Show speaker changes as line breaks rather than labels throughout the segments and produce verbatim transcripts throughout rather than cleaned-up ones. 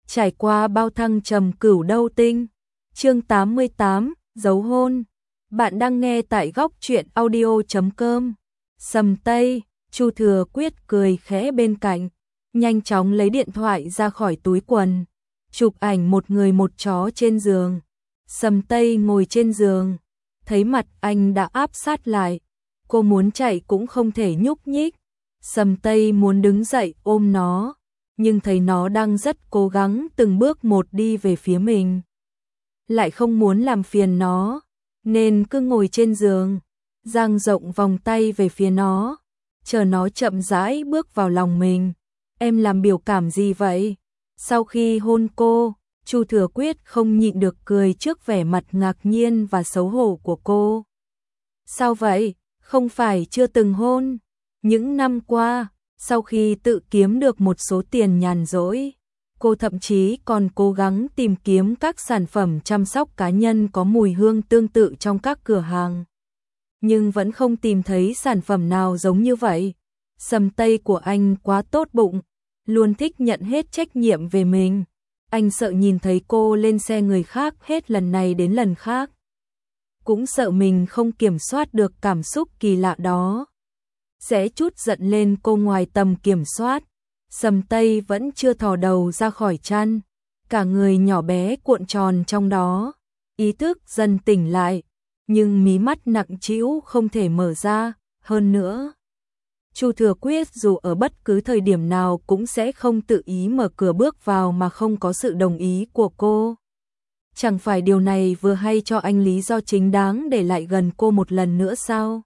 trải qua bao thăng trầm cửu đâu tinh. Chương tám mươi tám, dấu hôn. Bạn đang nghe tại góc truyện audio chấm com. Sầm Tây, Chu Thừa Quyết cười khẽ bên cạnh, nhanh chóng lấy điện thoại ra khỏi túi quần, chụp ảnh một người một chó trên giường. Sầm Tây ngồi trên giường, thấy mặt anh đã áp sát lại, cô muốn chạy cũng không thể nhúc nhích. Sầm Tây muốn đứng dậy ôm nó, nhưng thấy nó đang rất cố gắng từng bước một đi về phía mình. Lại không muốn làm phiền nó, nên cứ ngồi trên giường, dang rộng vòng tay về phía nó, chờ nó chậm rãi bước vào lòng mình. Em làm biểu cảm gì vậy? Sau khi hôn cô, Chu Thừa Quyết không nhịn được cười trước vẻ mặt ngạc nhiên và xấu hổ của cô. Sao vậy? Không phải chưa từng hôn? Những năm qua, sau khi tự kiếm được một số tiền nhàn rỗi, cô thậm chí còn cố gắng tìm kiếm các sản phẩm chăm sóc cá nhân có mùi hương tương tự trong các cửa hàng. Nhưng vẫn không tìm thấy sản phẩm nào giống như vậy. Sầm Tây của anh quá tốt bụng, luôn thích nhận hết trách nhiệm về mình. Anh sợ nhìn thấy cô lên xe người khác hết lần này đến lần khác. Cũng sợ mình không kiểm soát được cảm xúc kỳ lạ đó sẽ trút giận lên cô ngoài tầm kiểm soát. Sầm Tây vẫn chưa thò đầu ra khỏi chăn, cả người nhỏ bé cuộn tròn trong đó, ý thức dần tỉnh lại, nhưng mí mắt nặng trĩu không thể mở ra. Hơn nữa, Chu Thừa Quyết dù ở bất cứ thời điểm nào cũng sẽ không tự ý mở cửa bước vào mà không có sự đồng ý của cô. Chẳng phải điều này vừa hay cho anh lý do chính đáng để lại gần cô một lần nữa sao?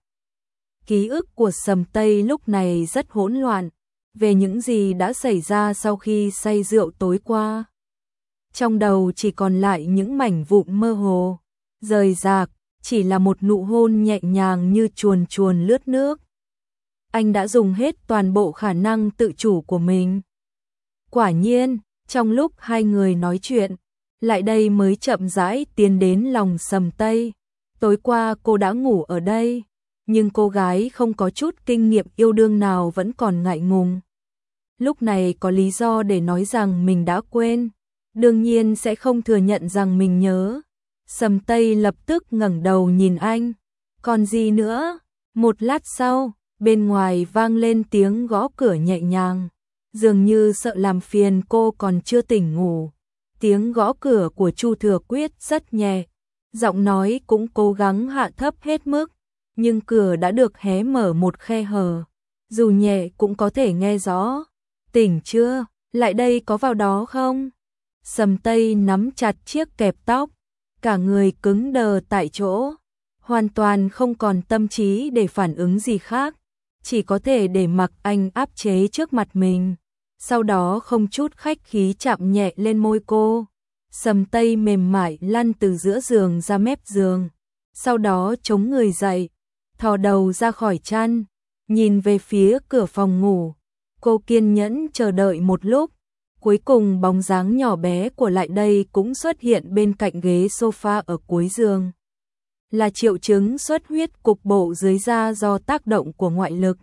Ký ức của Sầm Tây lúc này rất hỗn loạn về những gì đã xảy ra sau khi say rượu tối qua. Trong đầu chỉ còn lại những mảnh vụn mơ hồ, rời rạc, chỉ là một nụ hôn nhẹ nhàng như chuồn chuồn lướt nước. Anh đã dùng hết toàn bộ khả năng tự chủ của mình. Quả nhiên, trong lúc hai người nói chuyện, lại đây mới chậm rãi tiến đến lòng Sầm Tây. Tối qua cô đã ngủ ở đây, nhưng cô gái không có chút kinh nghiệm yêu đương nào vẫn còn ngại ngùng. Lúc này có lý do để nói rằng mình đã quên, đương nhiên sẽ không thừa nhận rằng mình nhớ. Sầm Tây lập tức ngẩng đầu nhìn anh. Còn gì nữa? Một lát sau, bên ngoài vang lên tiếng gõ cửa nhẹ nhàng, dường như sợ làm phiền cô còn chưa tỉnh ngủ. Tiếng gõ cửa của Chu Thừa Quyết rất nhẹ, giọng nói cũng cố gắng hạ thấp hết mức, nhưng cửa đã được hé mở một khe hở, dù nhẹ cũng có thể nghe rõ. Tỉnh chưa? Lại đây có vào đó không? Sầm Tây nắm chặt chiếc kẹp tóc, cả người cứng đờ tại chỗ, hoàn toàn không còn tâm trí để phản ứng gì khác, chỉ có thể để mặc anh áp chế trước mặt mình. Sau đó không chút khách khí chạm nhẹ lên môi cô. Sầm Tây mềm mại lăn từ giữa giường ra mép giường, sau đó chống người dậy, thò đầu ra khỏi chăn, nhìn về phía cửa phòng ngủ. Cô kiên nhẫn chờ đợi một lúc, cuối cùng bóng dáng nhỏ bé của lại đây cũng xuất hiện bên cạnh ghế sofa ở cuối giường. Là triệu chứng xuất huyết cục bộ dưới da do tác động của ngoại lực.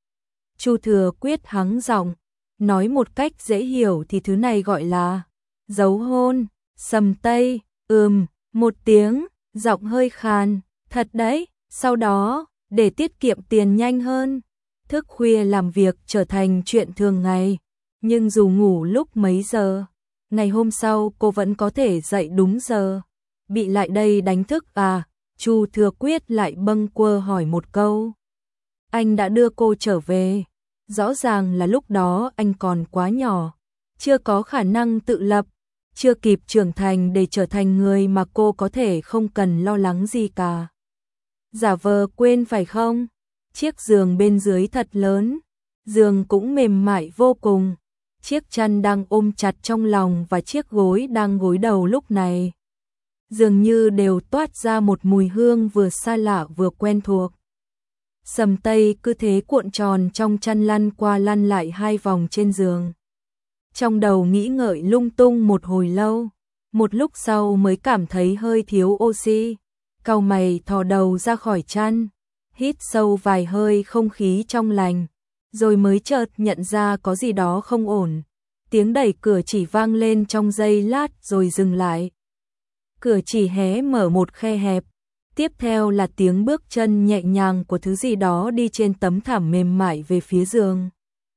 Chu Thừa Quyết hắng giọng, nói một cách dễ hiểu thì thứ này gọi là dấu hôn. Sầm Tây, ừm, một tiếng, giọng hơi khàn, thật đấy. Sau đó, để tiết kiệm tiền nhanh hơn, thức khuya làm việc trở thành chuyện thường ngày. Nhưng dù ngủ lúc mấy giờ, ngày hôm sau cô vẫn có thể dậy đúng giờ. Bị lại đây đánh thức à? Chu Thừa Quyết lại bâng quơ hỏi một câu. Anh đã đưa cô trở về. Rõ ràng là lúc đó anh còn quá nhỏ, chưa có khả năng tự lập, chưa kịp trưởng thành để trở thành người mà cô có thể không cần lo lắng gì cả. Giả vờ quên phải không? Chiếc giường bên dưới thật lớn, giường cũng mềm mại vô cùng. Chiếc chăn đang ôm chặt trong lòng và chiếc gối đang gối đầu lúc này dường như đều toát ra một mùi hương vừa xa lạ vừa quen thuộc. Sầm Tây cứ thế cuộn tròn trong chăn lăn qua lăn lại hai vòng trên giường. Trong đầu nghĩ ngợi lung tung một hồi lâu, một lúc sau mới cảm thấy hơi thiếu oxy. Cau mày thò đầu ra khỏi chăn, hít sâu vài hơi không khí trong lành, rồi mới chợt nhận ra có gì đó không ổn. tiếng đẩy cửa chỉ vang lên trong giây lát rồi dừng lại. Cửa chỉ hé mở một khe hẹp, tiếp theo là tiếng bước chân nhẹ nhàng của thứ gì đó đi trên tấm thảm mềm mại về phía giường.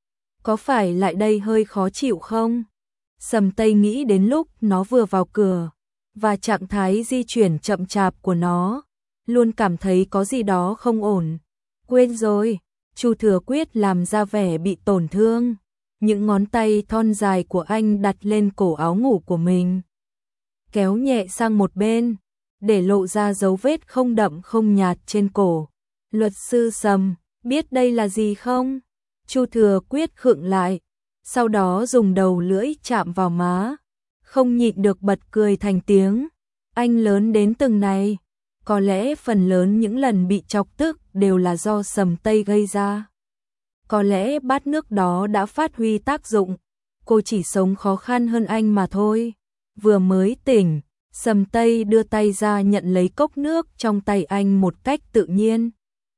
Có phải lại đây hơi khó chịu không? Sầm Tây nghĩ đến lúc nó vừa vào cửa, và trạng thái di chuyển chậm chạp của nó, luôn cảm thấy có gì đó không ổn. Quên rồi, Chu Thừa Quyết làm ra vẻ bị tổn thương. Những ngón tay thon dài của anh đặt lên cổ áo ngủ của mình, kéo nhẹ sang một bên, để lộ ra dấu vết không đậm không nhạt trên cổ. Luật sư Sầm, biết đây là gì không? Chu Thừa Quyết khựng lại, sau đó dùng đầu lưỡi chạm vào má, không nhịn được bật cười thành tiếng. Anh lớn đến từng này, có lẽ phần lớn những lần bị chọc tức đều là do Sầm Tây gây ra. Có lẽ bát nước đó đã phát huy tác dụng, cô chỉ sống khó khăn hơn anh mà thôi. Vừa mới tỉnh, Sầm Tây đưa tay ra nhận lấy cốc nước trong tay anh một cách tự nhiên.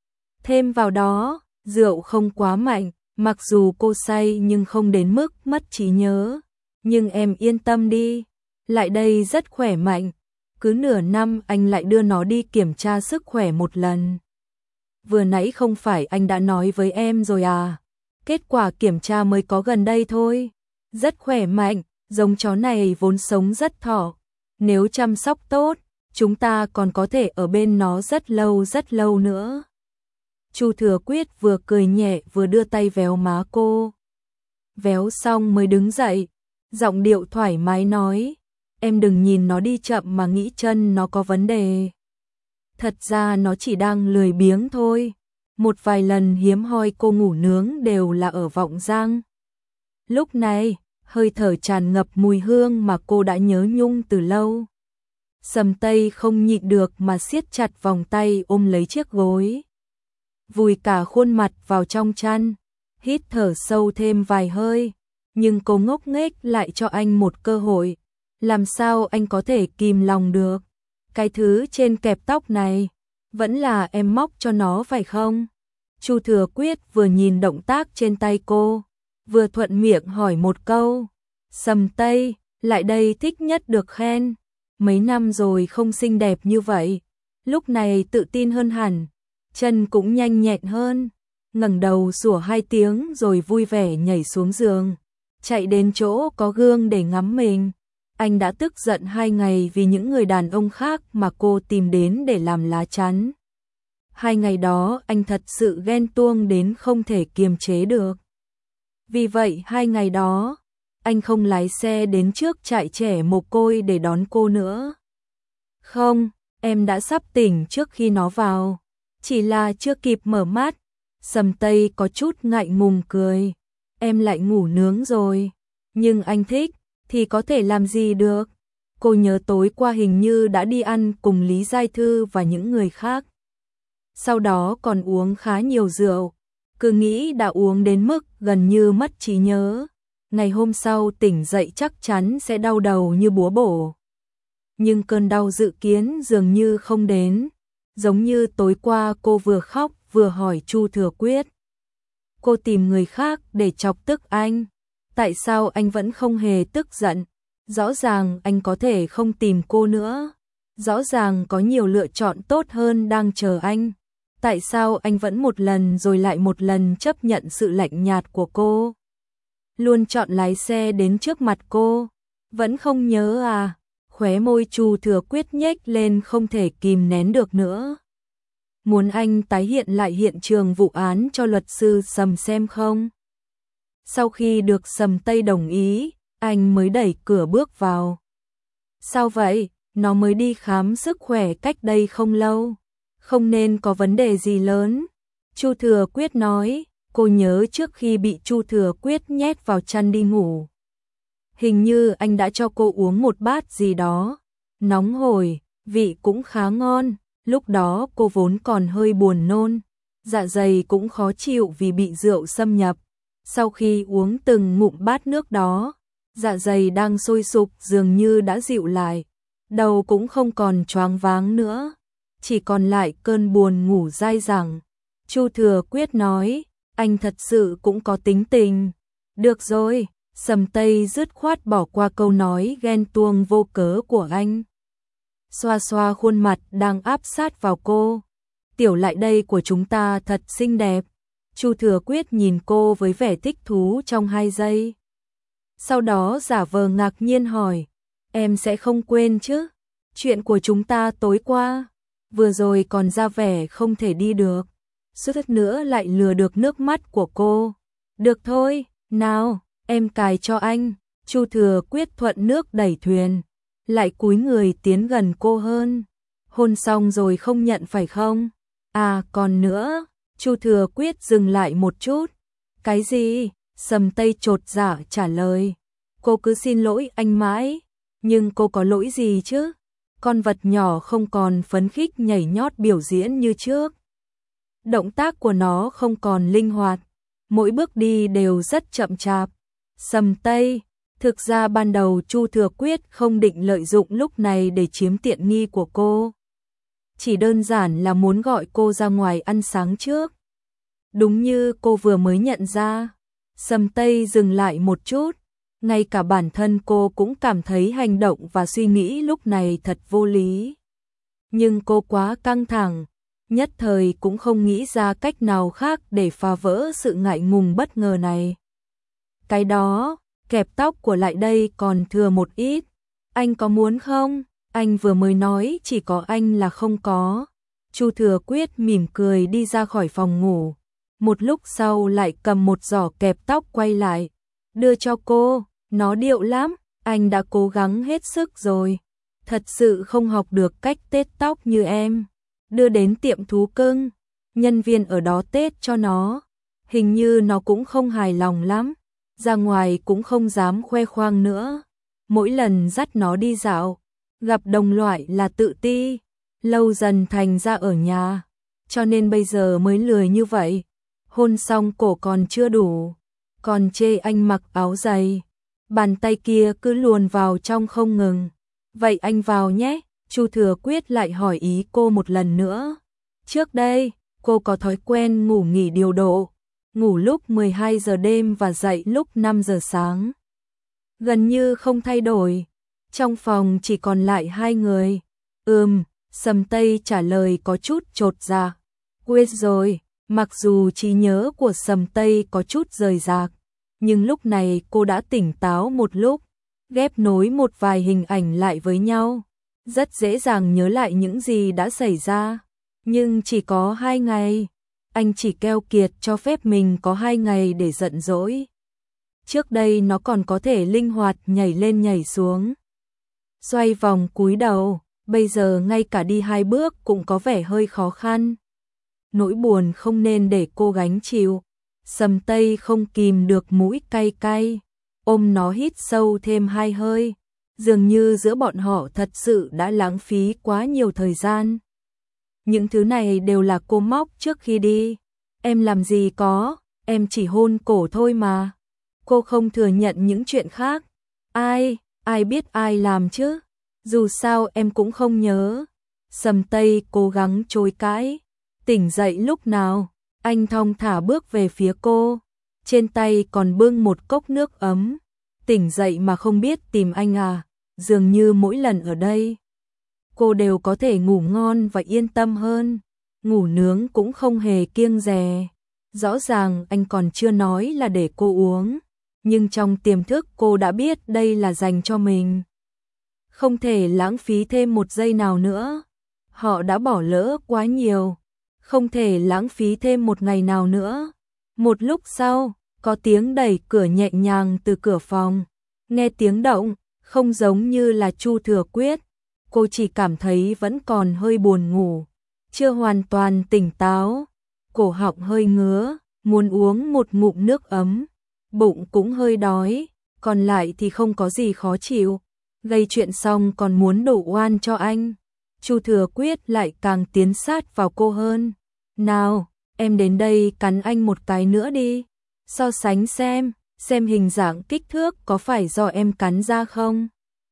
Thêm vào đó, rượu không quá mạnh, mặc dù cô say nhưng không đến mức mất trí nhớ. Nhưng em yên tâm đi, lại đây rất khỏe mạnh, cứ nửa năm anh lại đưa nó đi kiểm tra sức khỏe một lần. Vừa nãy không phải anh đã nói với em rồi à? Kết quả kiểm tra mới có gần đây thôi. Rất khỏe mạnh, giống chó này vốn sống rất thọ. Nếu chăm sóc tốt, chúng ta còn có thể ở bên nó rất lâu rất lâu nữa. Chu Thừa Quyết vừa cười nhẹ vừa đưa tay véo má cô. Véo xong mới đứng dậy, giọng điệu thoải mái nói, em đừng nhìn nó đi chậm mà nghĩ chân nó có vấn đề. Thật ra nó chỉ đang lười biếng thôi. Một vài lần hiếm hoi cô ngủ nướng đều là ở Vọng Giang. Lúc này, hơi thở tràn ngập mùi hương mà cô đã nhớ nhung từ lâu. Sầm Tây không nhịn được mà siết chặt vòng tay ôm lấy chiếc gối, vùi cả khuôn mặt vào trong chăn, hít thở sâu thêm vài hơi. Nhưng cô ngốc nghếch lại cho anh một cơ hội. Làm sao anh có thể kìm lòng được? Cái thứ trên kẹp tóc này, vẫn là em móc cho nó phải không? Chu Thừa Quyết vừa nhìn động tác trên tay cô, vừa thuận miệng hỏi một câu. Sầm Tây, lại đây thích nhất được khen. Mấy năm rồi không xinh đẹp như vậy. Lúc này tự tin hơn hẳn, chân cũng nhanh nhẹn hơn. Ngẩng đầu sủa hai tiếng rồi vui vẻ nhảy xuống giường, chạy đến chỗ có gương để ngắm mình. Anh đã tức giận hai ngày vì những người đàn ông khác mà cô tìm đến để làm lá chắn. Hai ngày đó anh thật sự ghen tuông đến không thể kiềm chế được. Vì vậy hai ngày đó, anh không lái xe đến trước trại trẻ mồ côi để đón cô nữa. Không, em đã sắp tỉnh trước khi nó vào, chỉ là chưa kịp mở mắt. Sầm Tây có chút ngại ngùng cười. Em lại ngủ nướng rồi, nhưng anh thích thì có thể làm gì được. Cô nhớ tối qua hình như đã đi ăn cùng Lý Giai Thư và những người khác. Sau đó còn uống khá nhiều rượu, cứ nghĩ đã uống đến mức gần như mất trí nhớ. Ngày hôm sau tỉnh dậy chắc chắn sẽ đau đầu như búa bổ. Nhưng cơn đau dự kiến dường như không đến. Giống như tối qua cô vừa khóc vừa hỏi Chu Thừa Quyết. Cô tìm người khác để chọc tức anh. Tại sao anh vẫn không hề tức giận? Rõ ràng anh có thể không tìm cô nữa. Rõ ràng có nhiều lựa chọn tốt hơn đang chờ anh. Tại sao anh vẫn một lần rồi lại một lần chấp nhận sự lạnh nhạt của cô? Luôn chọn lái xe đến trước mặt cô. Vẫn không nhớ à? Khóe môi Chu Thừa Quyết nhếch lên không thể kìm nén được nữa. Muốn anh tái hiện lại hiện trường vụ án cho luật sư Sầm xem không? Sau khi được Sầm Tây đồng ý, anh mới đẩy cửa bước vào. Sao vậy? Nó mới đi khám sức khỏe cách đây không lâu. Không nên có vấn đề gì lớn. Chu Thừa Quyết nói, cô nhớ trước khi bị Chu Thừa Quyết nhét vào chăn đi ngủ. Hình như anh đã cho cô uống một bát gì đó. Nóng hổi, vị cũng khá ngon. Lúc đó cô vốn còn hơi buồn nôn. Dạ dày cũng khó chịu vì bị rượu xâm nhập. Sau khi uống từng ngụm bát nước đó, dạ dày đang sôi sục dường như đã dịu lại. Đầu cũng không còn choáng váng nữa. Chỉ còn lại cơn buồn ngủ dai dẳng. Chu Thừa Quyết nói, anh thật sự cũng có tính tình. Được rồi, Sầm Tây dứt khoát bỏ qua câu nói ghen tuông vô cớ của anh. Xoa xoa khuôn mặt đang áp sát vào cô. Tiểu lại đây của chúng ta thật xinh đẹp. Chu Thừa Quyết nhìn cô với vẻ thích thú trong hai giây. Sau đó giả vờ ngạc nhiên hỏi, em sẽ không quên chứ? Chuyện của chúng ta tối qua, vừa rồi còn ra vẻ không thể đi được. Suýt nữa lại lừa được nước mắt của cô. Được thôi, nào, em cài cho anh. Chu Thừa Quyết thuận nước đẩy thuyền, lại cúi người tiến gần cô hơn. Hôn xong rồi không nhận phải không? À còn nữa, Chu Thừa Quyết dừng lại một chút. Cái gì? Sầm Tây chột dạ trả lời. Cô cứ xin lỗi anh mãi, nhưng cô có lỗi gì chứ? Con vật nhỏ không còn phấn khích nhảy nhót biểu diễn như trước. Động tác của nó không còn linh hoạt, mỗi bước đi đều rất chậm chạp. Sầm Tây, thực ra ban đầu Chu Thừa Quyết không định lợi dụng lúc này để chiếm tiện nghi của cô. Chỉ đơn giản là muốn gọi cô ra ngoài ăn sáng trước. Đúng như cô vừa mới nhận ra, Sầm Tây dừng lại một chút, ngay cả bản thân cô cũng cảm thấy hành động và suy nghĩ lúc này thật vô lý. Nhưng cô quá căng thẳng, nhất thời cũng không nghĩ ra cách nào khác để phá vỡ sự ngại ngùng bất ngờ này. Cái đó, kẹp tóc của lại đây còn thừa một ít. Anh có muốn không? Anh vừa mới nói chỉ có anh là không có. Chu Thừa Quyết mỉm cười đi ra khỏi phòng ngủ. Một lúc sau lại cầm một giỏ kẹp tóc quay lại. Đưa cho cô, nó điệu lắm, anh đã cố gắng hết sức rồi. Thật sự không học được cách tết tóc như em. Đưa đến tiệm thú cưng, nhân viên ở đó tết cho nó. Hình như nó cũng không hài lòng lắm. Ra ngoài cũng không dám khoe khoang nữa. Mỗi lần dắt nó đi dạo, gặp đồng loại là tự ti, lâu dần thành ra ở nhà, cho nên bây giờ mới lười như vậy. Hôn xong cổ còn chưa đủ, còn chê anh mặc áo dày, bàn tay kia cứ luồn vào trong không ngừng. Vậy anh vào nhé, Chu Thừa Quyết lại hỏi ý cô một lần nữa. Trước đây, cô có thói quen ngủ nghỉ điều độ, ngủ lúc mười hai giờ đêm và dậy lúc năm giờ sáng. Gần như không thay đổi. Trong phòng chỉ còn lại hai người. Ừm, Sầm Tây trả lời có chút chột dạ. Quên rồi, mặc dù trí nhớ của Sầm Tây có chút rời rạc, nhưng lúc này cô đã tỉnh táo một lúc, ghép nối một vài hình ảnh lại với nhau. Rất dễ dàng nhớ lại những gì đã xảy ra. Nhưng chỉ có hai ngày, anh chỉ keo kiệt cho phép mình có hai ngày để giận dỗi. Trước đây nó còn có thể linh hoạt nhảy lên nhảy xuống, xoay vòng cúi đầu, bây giờ ngay cả đi hai bước cũng có vẻ hơi khó khăn. Nỗi buồn không nên để cô gánh chịu. Sầm Tây không kìm được mũi cay cay, ôm nó hít sâu thêm hai hơi. Dường như giữa bọn họ thật sự đã lãng phí quá nhiều thời gian. Những thứ này đều là cô móc trước khi đi. Em làm gì có, em chỉ hôn cổ thôi mà. Cô không thừa nhận những chuyện khác. Ai, ai biết ai làm chứ? Dù sao em cũng không nhớ. Sầm Tây cố gắng chối cãi. Tỉnh dậy lúc nào? Anh thong thả bước về phía cô. Trên tay còn bưng một cốc nước ấm. Tỉnh dậy mà không biết tìm anh à? Dường như mỗi lần ở đây, cô đều có thể ngủ ngon và yên tâm hơn. Ngủ nướng cũng không hề kiêng dè. Rõ ràng anh còn chưa nói là để cô uống, nhưng trong tiềm thức cô đã biết đây là dành cho mình. Không thể lãng phí thêm một giây nào nữa. Họ đã bỏ lỡ quá nhiều. Không thể lãng phí thêm một ngày nào nữa. Một lúc sau, có tiếng đẩy cửa nhẹ nhàng từ cửa phòng. Nghe tiếng động, không giống như là Chu Thừa Quyết. Cô chỉ cảm thấy vẫn còn hơi buồn ngủ, chưa hoàn toàn tỉnh táo. Cổ họng hơi ngứa, muốn uống một ngụm nước ấm. Bụng cũng hơi đói, còn lại thì không có gì khó chịu. Gây chuyện xong còn muốn đổ oan cho anh. Chu Thừa Quyết lại càng tiến sát vào cô hơn. Nào, em đến đây cắn anh một cái nữa đi. So sánh xem, xem hình dạng kích thước có phải do em cắn ra không?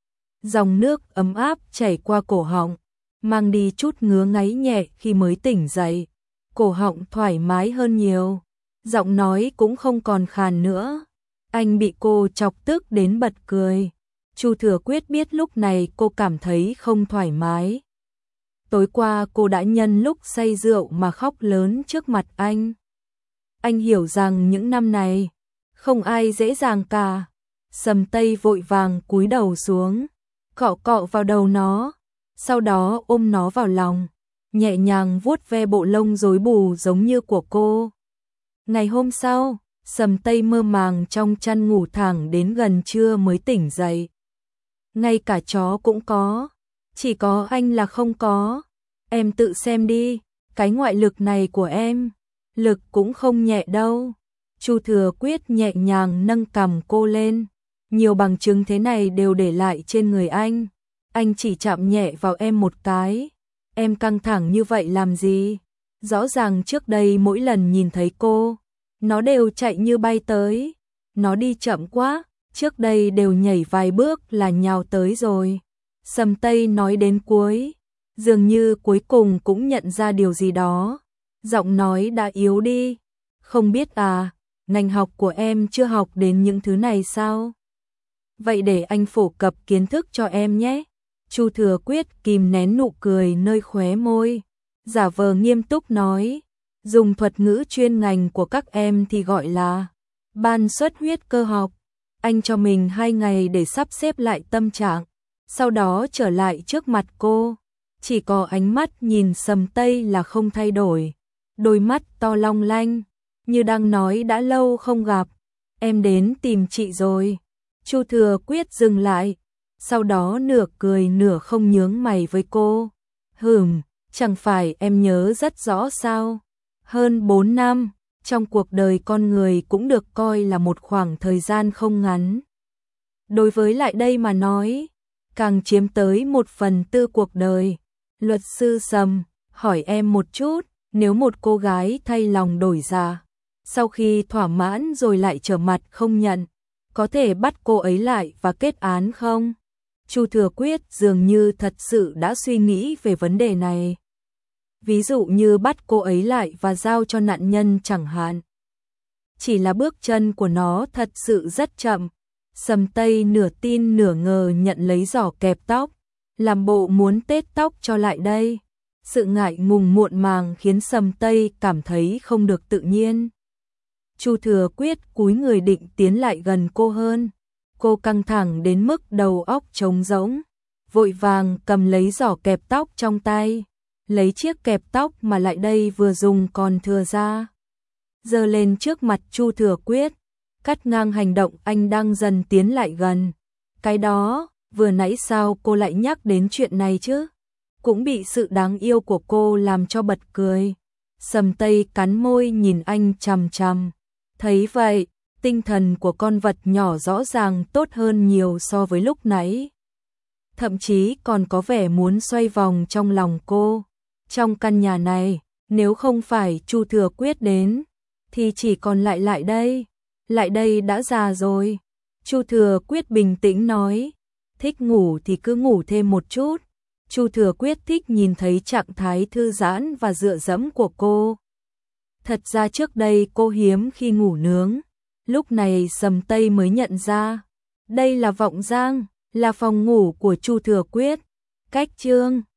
Dòng nước ấm áp chảy qua cổ họng, mang đi chút ngứa ngáy nhẹ khi mới tỉnh dậy. Cổ họng thoải mái hơn nhiều, giọng nói cũng không còn khàn nữa. Anh bị cô chọc tức đến bật cười. Chu Thừa Quyết biết lúc này cô cảm thấy không thoải mái. Tối qua cô đã nhân lúc say rượu mà khóc lớn trước mặt anh. Anh hiểu rằng những năm này, không ai dễ dàng cả. Sầm Tây vội vàng cúi đầu xuống, cọ cọ vào đầu nó, sau đó ôm nó vào lòng, nhẹ nhàng vuốt ve bộ lông rối bù giống như của cô. Ngày hôm sau, Sầm Tây mơ màng trong chăn ngủ thẳng đến gần trưa mới tỉnh dậy. Ngay cả chó cũng có, chỉ có anh là không có. Em tự xem đi, cái ngoại lực này của em, lực cũng không nhẹ đâu. Chu Thừa Quyết nhẹ nhàng nâng cằm cô lên. Nhiều bằng chứng thế này đều để lại trên người anh. Anh chỉ chạm nhẹ vào em một cái. Em căng thẳng như vậy làm gì? Rõ ràng trước đây mỗi lần nhìn thấy cô, nó đều chạy như bay tới. Nó đi chậm quá, trước đây đều nhảy vài bước là nhào tới rồi. Sầm Tây nói đến cuối, dường như cuối cùng cũng nhận ra điều gì đó. Giọng nói đã yếu đi. Không biết à, ngành học của em chưa học đến những thứ này sao? Vậy để anh phổ cập kiến thức cho em nhé. Chu Thừa Quyết kìm nén nụ cười nơi khóe môi, giả vờ nghiêm túc nói, dùng thuật ngữ chuyên ngành của các em thì gọi là ban xuất huyết cơ học. Anh cho mình hai ngày để sắp xếp lại tâm trạng, sau đó trở lại trước mặt cô. Chỉ có ánh mắt nhìn Sầm Tây là không thay đổi, đôi mắt to long lanh, như đang nói đã lâu không gặp, em đến tìm chị rồi. Chu Thừa Quyết dừng lại, sau đó nửa cười nửa không nhướng mày với cô. Hừm, chẳng phải em nhớ rất rõ sao? Hơn bốn năm, trong cuộc đời con người cũng được coi là một khoảng thời gian không ngắn. Đối với lại đây mà nói, càng chiếm tới một phần tư cuộc đời. Luật sư Sầm, hỏi em một chút, nếu một cô gái thay lòng đổi dạ, sau khi thỏa mãn rồi lại trở mặt không nhận, có thể bắt cô ấy lại và kết án không? Chu Thừa Quyết dường như thật sự đã suy nghĩ về vấn đề này. Ví dụ như bắt cô ấy lại và giao cho nạn nhân chẳng hạn. Chỉ là bước chân của nó thật sự rất chậm. Sầm Tây nửa tin nửa ngờ nhận lấy giỏ kẹp tóc, làm bộ muốn tết tóc cho lại đây. Sự ngại ngùng muộn màng khiến Sầm Tây cảm thấy không được tự nhiên. Chu Thừa Quyết cúi người định tiến lại gần cô hơn. Cô căng thẳng đến mức đầu óc trống rỗng, vội vàng cầm lấy giỏ kẹp tóc trong tay, lấy chiếc kẹp tóc mà lại đây vừa dùng còn thừa ra, giơ lên trước mặt Chu Thừa Quyết, cắt ngang hành động anh đang dần tiến lại gần. Cái đó, vừa nãy sao cô lại nhắc đến chuyện này chứ? Cũng bị sự đáng yêu của cô làm cho bật cười. Sầm Tây cắn môi nhìn anh chằm chằm. Thấy vậy, tinh thần của con vật nhỏ rõ ràng tốt hơn nhiều so với lúc nãy. Thậm chí còn có vẻ muốn xoay vòng trong lòng cô. Trong căn nhà này, nếu không phải Chu Thừa Quyết đến, thì chỉ còn lại lại đây. Lại đây đã già rồi. Chu Thừa Quyết bình tĩnh nói, thích ngủ thì cứ ngủ thêm một chút. Chu Thừa Quyết thích nhìn thấy trạng thái thư giãn và dựa dẫm của cô. Thật ra trước đây cô hiếm khi ngủ nướng. Lúc này Sầm Tây mới nhận ra, đây là vọng giang, là phòng ngủ của Chu Thừa Quyết. Cách chương